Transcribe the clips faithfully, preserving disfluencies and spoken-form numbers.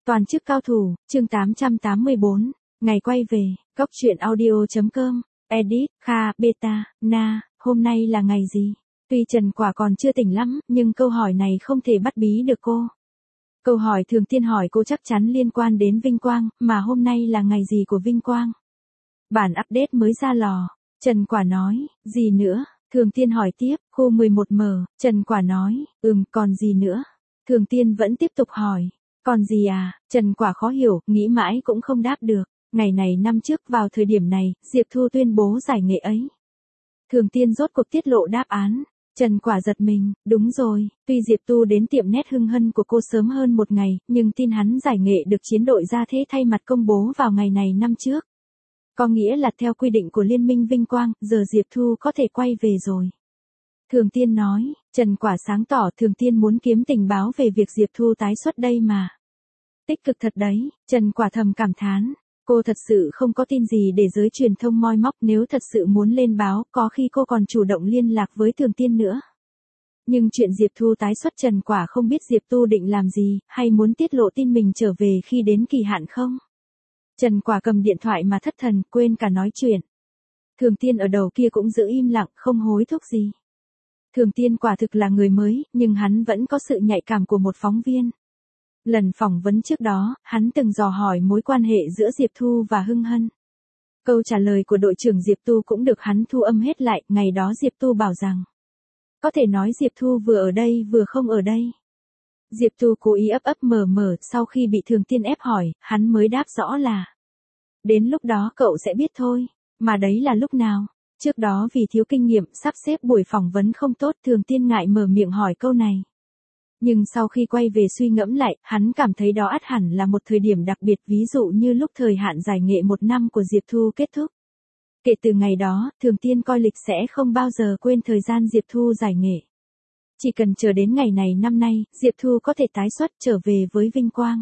Toàn chức cao thủ, chương tám trăm tám mươi bốn, ngày quay về, góc truyện audio.com, edit, Kha, Beta, Na, hôm nay là ngày gì? Tuy Trần Quả còn chưa tỉnh lắm, nhưng câu hỏi này không thể bắt bí được cô. Câu hỏi Thường Tiên hỏi cô chắc chắn liên quan đến vinh quang, mà hôm nay là ngày gì của vinh quang? Bản update mới ra lò. Trần Quả nói, gì nữa? Thường Tiên hỏi tiếp, khu mười một M, Trần Quả nói, ừm, còn gì nữa? Thường Tiên vẫn tiếp tục hỏi, còn gì à? Trần Quả khó hiểu, nghĩ mãi cũng không đáp được. Ngày này năm trước vào thời điểm này, Diệp Thu tuyên bố giải nghệ ấy. Thường Tiên rốt cuộc tiết lộ đáp án. Trần Quả giật mình, đúng rồi, tuy Diệp Tu đến tiệm nét hưng hân của cô sớm hơn một ngày, nhưng tin hắn giải nghệ được chiến đội gia thế thay mặt công bố vào ngày này năm trước. Có nghĩa là theo quy định của Liên minh Vinh Quang, giờ Diệp Thu có thể quay về rồi. Thường Tiên nói, Trần Quả sáng tỏ Thường Tiên muốn kiếm tình báo về việc Diệp Thu tái xuất đây mà. Tích cực thật đấy, Trần Quả thầm cảm thán. Cô thật sự không có tin gì để giới truyền thông moi móc, nếu thật sự muốn lên báo, có khi cô còn chủ động liên lạc với Thường Tiên nữa. Nhưng chuyện Diệp Thu tái xuất Trần Quả không biết Diệp Tu định làm gì, hay muốn tiết lộ tin mình trở về khi đến kỳ hạn không? Trần Quả cầm điện thoại mà thất thần, quên cả nói chuyện. Thường Tiên ở đầu kia cũng giữ im lặng, không hối thúc gì. Thường Tiên quả thực là người mới, nhưng hắn vẫn có sự nhạy cảm của một phóng viên. Lần phỏng vấn trước đó, hắn từng dò hỏi mối quan hệ giữa Diệp Thu và Hưng Hân. Câu trả lời của đội trưởng Diệp Tu cũng được hắn thu âm hết lại, ngày đó Diệp Tu bảo rằng, có thể nói Diệp Thu vừa ở đây vừa không ở đây. Diệp Tu cố ý ấp ấp mở mở, sau khi bị Thường Tiên ép hỏi, hắn mới đáp rõ là, đến lúc đó cậu sẽ biết thôi, mà đấy là lúc nào? Trước đó vì thiếu kinh nghiệm, sắp xếp buổi phỏng vấn không tốt, Thường Tiên ngại mở miệng hỏi câu này. Nhưng sau khi quay về suy ngẫm lại, hắn cảm thấy đó ắt hẳn là một thời điểm đặc biệt, ví dụ như lúc thời hạn giải nghệ một năm của Diệp Thu kết thúc. Kể từ ngày đó, Thường Tiên coi lịch sẽ không bao giờ quên thời gian Diệp Thu giải nghệ. Chỉ cần chờ đến ngày này năm nay, Diệp Thu có thể tái xuất trở về với vinh quang.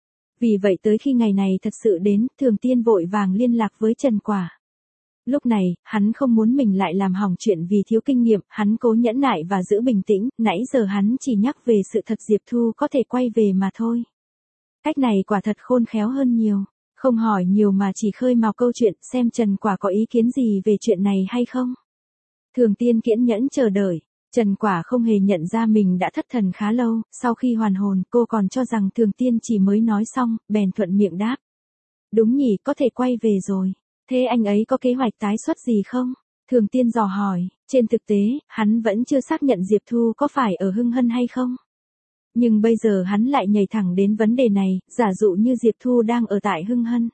Vì vậy tới khi ngày này thật sự đến, Thường Tiên vội vàng liên lạc với Trần Quả. Lúc này, hắn không muốn mình lại làm hỏng chuyện vì thiếu kinh nghiệm, hắn cố nhẫn nại và giữ bình tĩnh, nãy giờ hắn chỉ nhắc về sự thật Diệp Thu có thể quay về mà thôi. Cách này quả thật khôn khéo hơn nhiều, không hỏi nhiều mà chỉ khơi mào câu chuyện, xem Trần Quả có ý kiến gì về chuyện này hay không. Thường Tiên kiên nhẫn chờ đợi, Trần Quả không hề nhận ra mình đã thất thần khá lâu, sau khi hoàn hồn, cô còn cho rằng Thường Tiên chỉ mới nói xong, bèn thuận miệng đáp. Đúng nhỉ, có thể quay về rồi. Thế anh ấy có kế hoạch tái xuất gì không? Thường Tiên dò hỏi, trên thực tế, hắn vẫn chưa xác nhận Diệp Thu có phải ở Hưng Hân hay không. Nhưng bây giờ hắn lại nhảy thẳng đến vấn đề này, giả dụ như Diệp Thu đang ở tại Hưng Hân.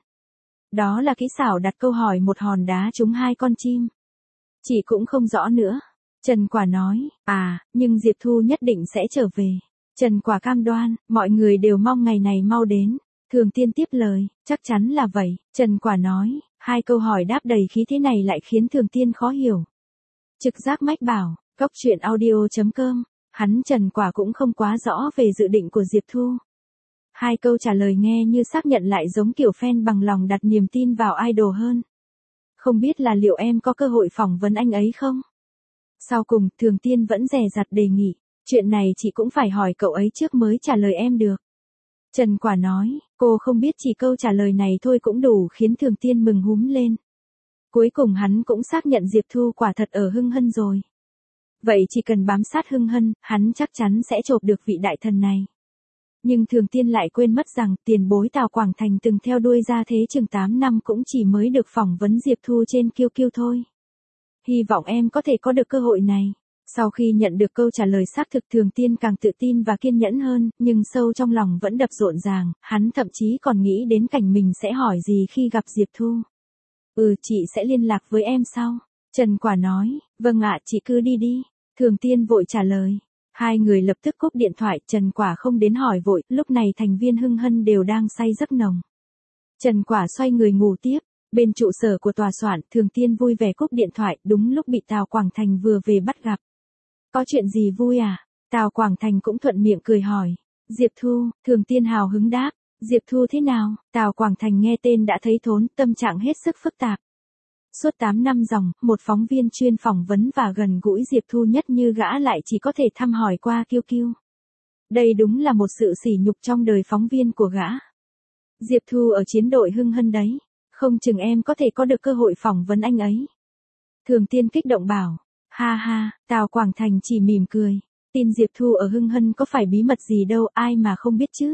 Đó là kỹ xảo đặt câu hỏi một hòn đá trúng hai con chim. Chị cũng không rõ nữa. Trần Quả nói, à, nhưng Diệp Thu nhất định sẽ trở về. Trần Quả cam đoan, mọi người đều mong ngày này mau đến. Thường Tiên tiếp lời, chắc chắn là vậy. Trần Quả nói, hai câu hỏi đáp đầy khí thế này lại khiến Thường Tiên khó hiểu. Trực giác mách bảo, góc truyện audio.com, hắn Trần Quả cũng không quá rõ về dự định của Diệp Thu. Hai câu trả lời nghe như xác nhận lại giống kiểu fan bằng lòng đặt niềm tin vào idol hơn. Không biết là liệu em có cơ hội phỏng vấn anh ấy không? Sau cùng, Thường Tiên vẫn dè dặt đề nghị, chuyện này chị cũng phải hỏi cậu ấy trước mới trả lời em được. Trần Quả nói, cô không biết chỉ câu trả lời này thôi cũng đủ khiến Thường Tiên mừng húm lên. Cuối cùng hắn cũng xác nhận Diệp Thu quả thật ở Hưng Hân rồi. Vậy chỉ cần bám sát Hưng Hân, hắn chắc chắn sẽ chộp được vị đại thần này. Nhưng Thường Tiên lại quên mất rằng tiền bối Tào Quảng Thành từng theo đuôi gia thế chừng tám năm cũng chỉ mới được phỏng vấn Diệp Thu trên Q Q thôi. Hy vọng em có thể có được cơ hội này. Sau khi nhận được câu trả lời xác thực, Thường Tiên càng tự tin và kiên nhẫn hơn, nhưng sâu trong lòng vẫn đập rộn ràng, hắn thậm chí còn nghĩ đến cảnh mình sẽ hỏi gì khi gặp Diệp Thu. Ừ, chị sẽ liên lạc với em sau. Trần Quả nói, vâng ạ, chị cứ đi đi. Thường Tiên vội trả lời. Hai người lập tức cúp điện thoại, Trần Quả không đến hỏi vội, lúc này thành viên Hưng Hân đều đang say giấc nồng. Trần Quả xoay người ngủ tiếp. Bên trụ sở của tòa soạn, Thường Tiên vui vẻ cúp điện thoại, đúng lúc bị Tào Quảng Thành vừa về bắt gặp. Có chuyện gì vui à? Tào Quảng Thành cũng thuận miệng cười hỏi. Diệp Thu, Thường Tiên hào hứng đáp. Diệp Thu thế nào? Tào Quảng Thành nghe tên đã thấy thốn, tâm trạng hết sức phức tạp. Suốt tám năm dòng, một phóng viên chuyên phỏng vấn và gần gũi Diệp Thu nhất như gã lại chỉ có thể thăm hỏi qua Q Q. Đây đúng là một sự sỉ nhục trong đời phóng viên của gã. Diệp Thu ở chiến đội Hưng Hân đấy. Không chừng em có thể có được cơ hội phỏng vấn anh ấy. Thường Tiên kích động bảo. Ha ha, Tào Quảng Thành chỉ mỉm cười. Tin Diệp Thu ở Hưng Hân có phải bí mật gì đâu, ai mà không biết chứ.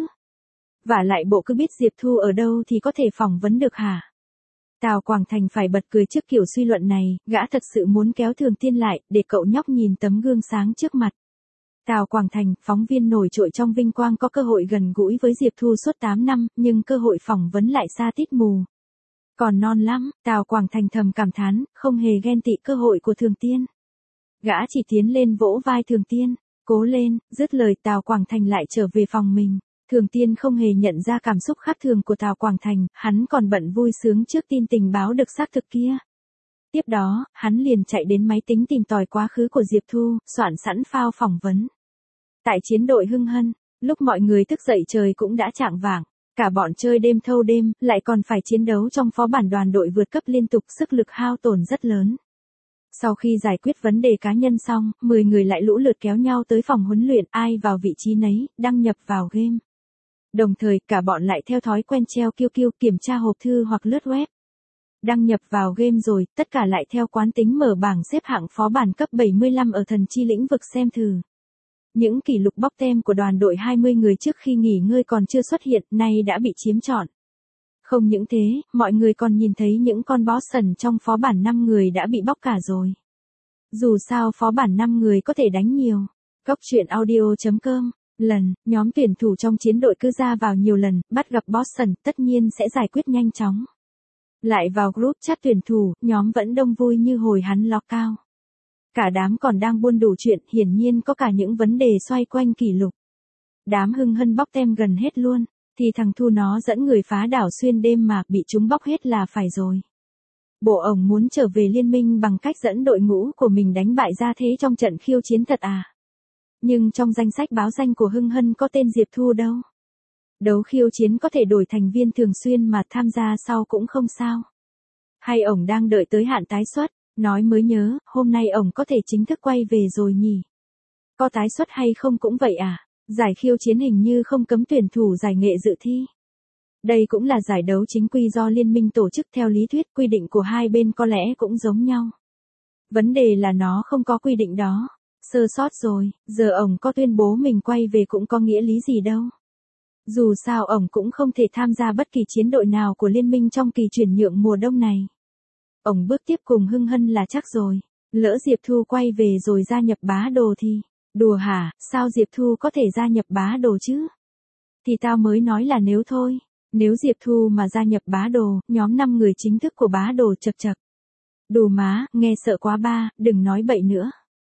Vả lại bộ cứ biết Diệp Thu ở đâu thì có thể phỏng vấn được hả? Tào Quảng Thành phải bật cười trước kiểu suy luận này, gã thật sự muốn kéo Thường Tiên lại, để cậu nhóc nhìn tấm gương sáng trước mặt. Tào Quảng Thành, phóng viên nổi trội trong vinh quang có cơ hội gần gũi với Diệp Thu suốt tám năm, nhưng cơ hội phỏng vấn lại xa tít mù. Còn non lắm, Tào Quảng Thành thầm cảm thán, không hề ghen tị cơ hội của Thường Tiên. Gã chỉ tiến lên vỗ vai Thường Tiên, cố lên, dứt lời Tào Quảng Thành lại trở về phòng mình. Thường Tiên không hề nhận ra cảm xúc khác thường của Tào Quảng Thành, hắn còn bận vui sướng trước tin tình báo được xác thực kia. Tiếp đó, hắn liền chạy đến máy tính tìm tòi quá khứ của Diệp Thu, soạn sẵn file phỏng vấn. Tại chiến đội Hưng Hân, lúc mọi người thức dậy trời cũng đã chạng vạng, cả bọn chơi đêm thâu đêm, lại còn phải chiến đấu trong phó bản đoàn đội vượt cấp liên tục, sức lực hao tổn rất lớn. Sau khi giải quyết vấn đề cá nhân xong, mười người lại lũ lượt kéo nhau tới phòng huấn luyện, ai vào vị trí nấy, đăng nhập vào game. Đồng thời, cả bọn lại theo thói quen treo kiêu kiêu kiểm tra hộp thư hoặc lướt web. Đăng nhập vào game rồi, tất cả lại theo quán tính mở bảng xếp hạng phó bản cấp bảy mươi lăm ở thần chi lĩnh vực xem thử. Những kỷ lục bóc tem của đoàn đội hai mươi người trước khi nghỉ ngơi còn chưa xuất hiện, nay đã bị chiếm trọn. Không những thế, mọi người còn nhìn thấy những con boss trong phó bản năm người đã bị bóc cả rồi. Dù sao phó bản năm người có thể đánh nhiều. Góc truyện audio chấm com. Lần, nhóm tuyển thủ trong chiến đội cứ ra vào nhiều lần, bắt gặp boss tất nhiên sẽ giải quyết nhanh chóng. Lại vào group chat tuyển thủ, nhóm vẫn đông vui như hồi hắn log cao. Cả đám còn đang buôn đủ chuyện, hiển nhiên có cả những vấn đề xoay quanh kỷ lục. Đám Hưng Hân bóc tem gần hết luôn, thì thằng Thu nó dẫn người phá đảo xuyên đêm mà bị chúng bóc hết là phải rồi. Bộ ổng muốn trở về liên minh bằng cách dẫn đội ngũ của mình đánh bại Gia Thế trong trận khiêu chiến thật à? Nhưng trong danh sách báo danh của Hưng Hân có tên Diệp Thu đâu. Đấu khiêu chiến có thể đổi thành viên thường xuyên mà tham gia sau cũng không sao. Hay ổng đang đợi tới hạn tái xuất, nói mới nhớ, hôm nay ổng có thể chính thức quay về rồi nhỉ? Có tái xuất hay không cũng vậy à? Giải khiêu chiến hình như không cấm tuyển thủ giải nghệ dự thi. Đây cũng là giải đấu chính quy do liên minh tổ chức, theo lý thuyết quy định của hai bên có lẽ cũng giống nhau. Vấn đề là nó không có quy định đó. Sơ sót rồi, giờ ổng có tuyên bố mình quay về cũng có nghĩa lý gì đâu. Dù sao ổng cũng không thể tham gia bất kỳ chiến đội nào của liên minh trong kỳ chuyển nhượng mùa đông này. Ổng bước tiếp cùng Hưng Hân là chắc rồi. Lỡ Diệp Thu quay về rồi gia nhập bá đồ thì... Đùa hả, sao Diệp Thu có thể gia nhập bá đồ chứ? Thì tao mới nói là nếu thôi. Nếu Diệp Thu mà gia nhập bá đồ, nhóm năm người chính thức của bá đồ chật chật. Đù má, nghe sợ quá ba, đừng nói bậy nữa.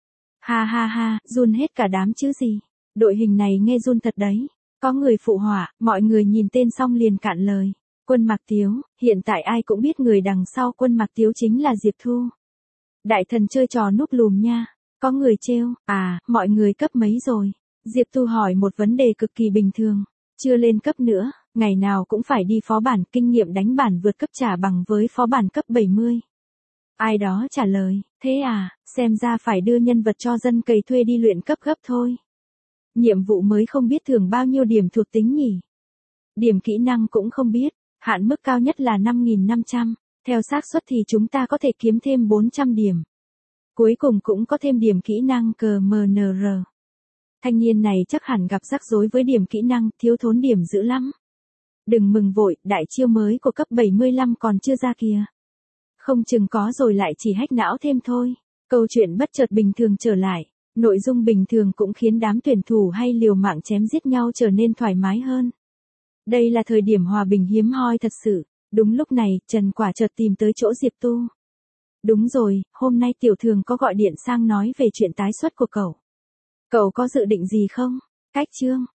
Ha ha ha, run hết cả đám chứ gì. Đội hình này nghe run thật đấy. Có người phụ họa, mọi người nhìn tên xong liền cạn lời. Quân Mạc Tiếu, hiện tại ai cũng biết người đằng sau Quân Mạc Tiếu chính là Diệp Thu. Đại thần chơi trò núp lùm nha. Có người trêu, à, mọi người cấp mấy rồi? Diệp Thu hỏi một vấn đề cực kỳ bình thường. Chưa lên cấp nữa, ngày nào cũng phải đi phó bản, kinh nghiệm đánh bản vượt cấp trả bằng với phó bản cấp bảy mươi. Ai đó trả lời, thế à, xem ra phải đưa nhân vật cho dân cày thuê đi luyện cấp gấp thôi. Nhiệm vụ mới không biết thưởng bao nhiêu điểm thuộc tính nhỉ? Điểm kỹ năng cũng không biết, hạn mức cao nhất là năm nghìn năm trăm, theo xác suất thì chúng ta có thể kiếm thêm bốn trăm điểm. Cuối cùng cũng có thêm điểm kỹ năng cờ em en rờ. Thanh niên này chắc hẳn gặp rắc rối với điểm kỹ năng, thiếu thốn điểm dữ lắm. Đừng mừng vội, đại chiêu mới của cấp bảy mươi lăm còn chưa ra kìa. Không chừng có rồi lại chỉ hack não thêm thôi. Câu chuyện bất chợt bình thường trở lại. Nội dung bình thường cũng khiến đám tuyển thủ hay liều mạng chém giết nhau trở nên thoải mái hơn. Đây là thời điểm hòa bình hiếm hoi thật sự. Đúng lúc này, Trần Quả chợt tìm tới chỗ Diệp Tu. Đúng rồi, hôm nay tiểu thường có gọi điện sang nói về chuyện tái xuất của cậu. Cậu có dự định gì không? Cách chương.